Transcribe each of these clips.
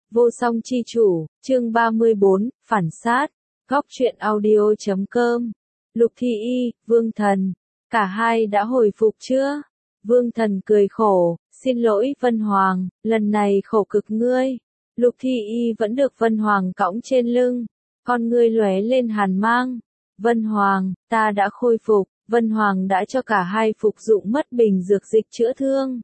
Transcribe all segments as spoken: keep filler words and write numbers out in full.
Vô song chi chủ, chương ba mươi bốn, phản sát, góc truyện audio chấm com. Lục Thị Y, Vương Thần, cả hai đã hồi phục chưa? Vương Thần cười khổ, xin lỗi Vân Hoàng, lần này khổ cực ngươi. Lục Thị Y vẫn được Vân Hoàng cõng trên lưng, con ngươi lóe lên hàn mang. Vân Hoàng, ta đã khôi phục, Vân Hoàng đã cho cả hai phục dụng mất bình dược dịch chữa thương.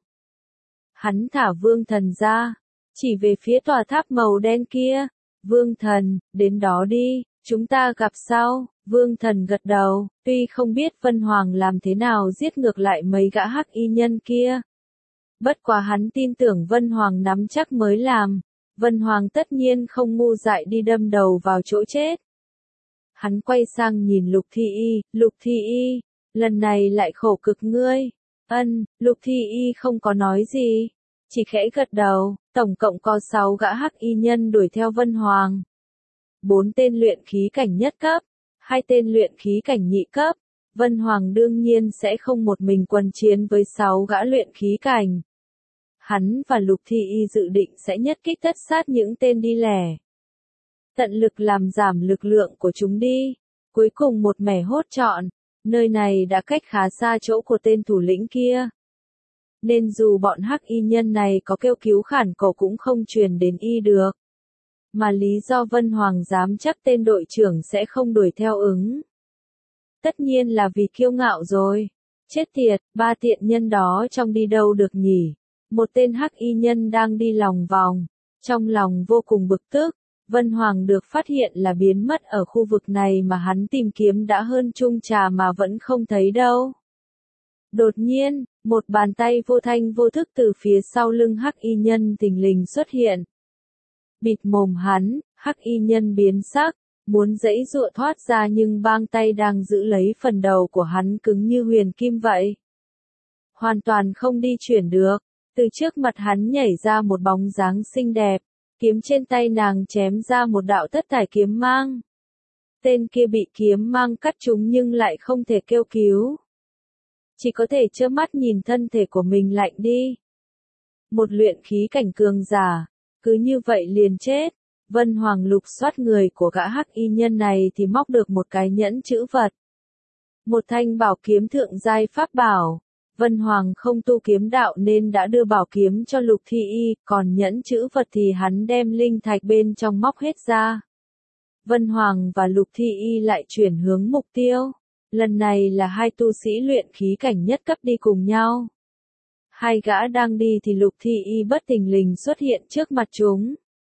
Hắn thả Vương Thần ra, chỉ về phía tòa tháp màu đen kia. Vương Thần, đến đó đi, chúng ta gặp sau. Vương Thần gật đầu, tuy không biết Vân Hoàng làm thế nào giết ngược lại mấy gã hắc y nhân kia. Bất quá hắn tin tưởng Vân Hoàng nắm chắc mới làm. Vân Hoàng tất nhiên không ngu dại đi đâm đầu vào chỗ chết. Hắn quay sang nhìn Lục Thị Y, Lục Thị Y, lần này lại khổ cực ngươi. Ân, Lục Thị Y không có nói gì, chỉ khẽ gật đầu. Tổng cộng có sáu gã hắc y nhân đuổi theo Vân Hoàng. Bốn tên luyện khí cảnh nhất cấp, hai tên luyện khí cảnh nhị cấp. Vân Hoàng đương nhiên sẽ không một mình quần chiến với sáu gã luyện khí cảnh. Hắn và Lục Thị Y dự định sẽ nhất kích tất sát những tên đi lẻ. Tận lực làm giảm lực lượng của chúng đi. Cuối cùng một mẻ hốt trọn, nơi này đã cách khá xa chỗ của tên thủ lĩnh kia. Nên dù bọn hắc y nhân này có kêu cứu khản cổ cũng không truyền đến y được. Mà lý do Vân Hoàng dám chắc tên đội trưởng sẽ không đuổi theo ứng. Tất nhiên là vì kiêu ngạo rồi. Chết tiệt, ba tiện nhân đó trong đi đâu được nhỉ? Một tên hắc y nhân đang đi lòng vòng. Trong lòng vô cùng bực tức. Vân Hoàng được phát hiện là biến mất ở khu vực này mà hắn tìm kiếm đã hơn chung trà mà vẫn không thấy đâu. Đột nhiên, một bàn tay vô thanh vô thức từ phía sau lưng hắc y nhân thình lình xuất hiện. Bịt mồm hắn, hắc y nhân biến sắc, muốn giãy giụa thoát ra nhưng bang tay đang giữ lấy phần đầu của hắn cứng như huyền kim vậy. Hoàn toàn không đi chuyển được, từ trước mặt hắn nhảy ra một bóng dáng xinh đẹp, kiếm trên tay nàng chém ra một đạo thất thải kiếm mang. Tên kia bị kiếm mang cắt trúng nhưng lại không thể kêu cứu. Chỉ có thể trơ mắt nhìn thân thể của mình lạnh đi. Một luyện khí cảnh cường giả, cứ như vậy liền chết. Vân Hoàng lục soát người của gã hắc y nhân này thì móc được một cái nhẫn chữ vật. Một thanh bảo kiếm thượng giai pháp bảo. Vân Hoàng không tu kiếm đạo nên đã đưa bảo kiếm cho Lục Thị Y, còn nhẫn chữ vật thì hắn đem linh thạch bên trong móc hết ra. Vân Hoàng và Lục Thị Y lại chuyển hướng mục tiêu. Lần này là hai tu sĩ luyện khí cảnh nhất cấp đi cùng nhau. Hai gã đang đi thì Lục Thị Y bất thình lình xuất hiện trước mặt chúng.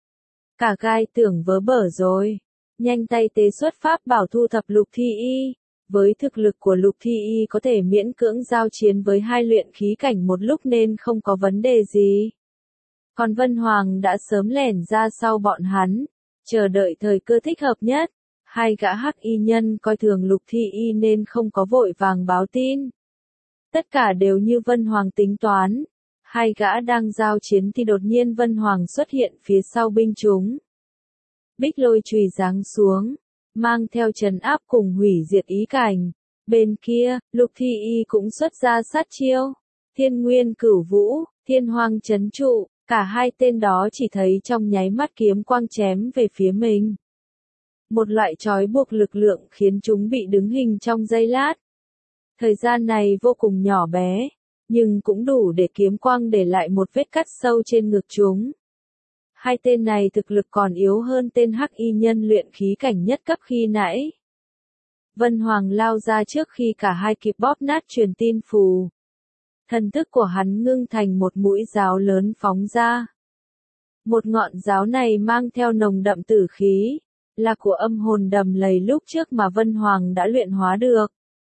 Cả gai tưởng vớ bở rồi. Nhanh tay tế xuất pháp bảo thu thập Lục Thị Y. Với thực lực của Lục Thị Y có thể miễn cưỡng giao chiến với hai luyện khí cảnh một lúc nên không có vấn đề gì. Còn Vân Hoàng đã sớm lẻn ra sau bọn hắn, chờ đợi thời cơ thích hợp nhất. Hai gã hắc y nhân coi thường Lục Thị Y nên không có vội vàng báo tin. Tất cả đều như Vân Hoàng tính toán. Hai gã đang giao chiến thì đột nhiên Vân Hoàng xuất hiện phía sau binh chúng. Bích lôi chùy giáng xuống, mang theo trấn áp cùng hủy diệt ý cảnh. Bên kia, Lục Thị Y cũng xuất ra sát chiêu. Thiên Nguyên Cửu Vũ, Thiên Hoang Trấn Trụ, cả hai tên đó chỉ thấy trong nháy mắt kiếm quang chém về phía mình. Một loại trói buộc lực lượng khiến chúng bị đứng hình trong giây lát. Thời gian này vô cùng nhỏ bé, nhưng cũng đủ để kiếm quang để lại một vết cắt sâu trên ngực chúng. Hai tên này thực lực còn yếu hơn tên hắc y nhân luyện khí cảnh nhất cấp khi nãy. Vân Hoàng lao ra trước khi cả hai kịp bóp nát truyền tin phù. Thần thức của hắn ngưng thành một mũi giáo lớn phóng ra. Một ngọn giáo này mang theo nồng đậm tử khí, là của âm hồn đầm lầy lúc trước mà Vân Hoàng đã luyện hóa được.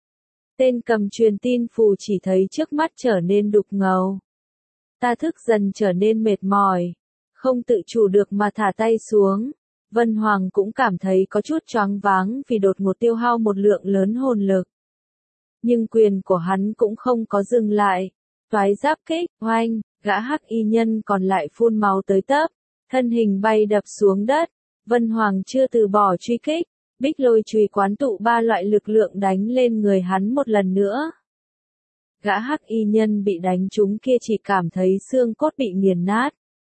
Tên cầm truyền tin phù chỉ thấy trước mắt trở nên đục ngầu. Ta thức dần trở nên mệt mỏi, không tự chủ được mà thả tay xuống. Vân Hoàng cũng cảm thấy có chút choáng váng vì đột ngột tiêu hao một lượng lớn hồn lực. Nhưng quyền của hắn cũng không có dừng lại. Toái giáp kích, oanh, gã hắc y nhân còn lại phun máu tới tấp, thân hình bay đập xuống đất. Vân Hoàng chưa từ bỏ truy kích, bích lôi chùy quán tụ ba loại lực lượng đánh lên người hắn một lần nữa. Gã hắc y nhân bị đánh trúng kia chỉ cảm thấy xương cốt bị nghiền nát.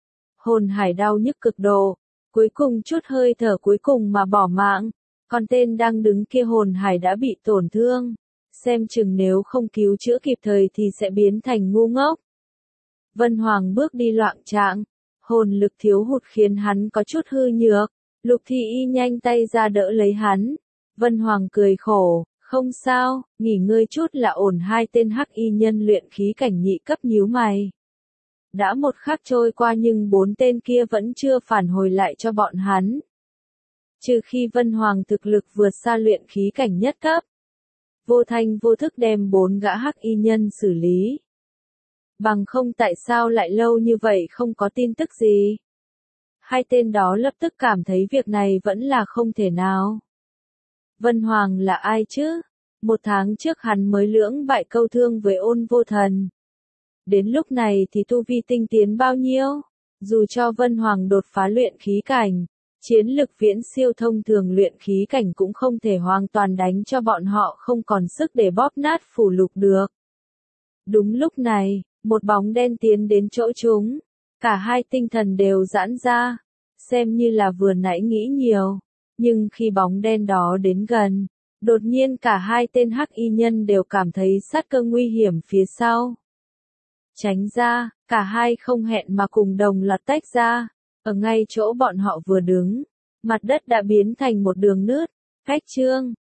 Hồn Hải đau nhức cực độ, cuối cùng chút hơi thở cuối cùng mà bỏ mạng, còn tên đang đứng kia Hồn Hải đã bị tổn thương, xem chừng nếu không cứu chữa kịp thời thì sẽ biến thành ngu ngốc. Vân Hoàng bước đi loạng choạng, hồn lực thiếu hụt khiến hắn có chút hư nhược, Lục Thị Y nhanh tay ra đỡ lấy hắn. Vân Hoàng cười khổ, không sao, nghỉ ngơi chút là ổn. Hai tên hắc y nhân luyện khí cảnh nhị cấp nhíu mày. Đã một khắc trôi qua nhưng bốn tên kia vẫn chưa phản hồi lại cho bọn hắn. Trừ khi Vân Hoàng thực lực vượt xa luyện khí cảnh nhất cấp. Vô thanh vô thức đem bốn gã hắc y nhân xử lý. Bằng không tại sao lại lâu như vậy không có tin tức gì. Hai tên đó lập tức cảm thấy việc này vẫn là không thể nào. Vân Hoàng là ai chứ? Một tháng trước hắn mới lưỡng bại câu thương với Ôn Vô Thần. Đến lúc này thì tu vi tinh tiến bao nhiêu? Dù cho Vân Hoàng đột phá luyện khí cảnh, chiến lực viễn siêu thông thường luyện khí cảnh cũng không thể hoàn toàn đánh cho bọn họ không còn sức để bóp nát phủ lục được. Đúng lúc này, một bóng đen tiến đến chỗ chúng. Cả hai tinh thần đều giãn ra, xem như là vừa nãy nghĩ nhiều. Nhưng khi bóng đen đó đến gần, đột nhiên cả hai tên hắc y nhân đều cảm thấy sát cơ nguy hiểm phía sau. Tránh ra, cả hai không hẹn mà cùng đồng loạt tách ra. Ở ngay chỗ bọn họ vừa đứng, mặt đất đã biến thành một đường nứt, cách trương.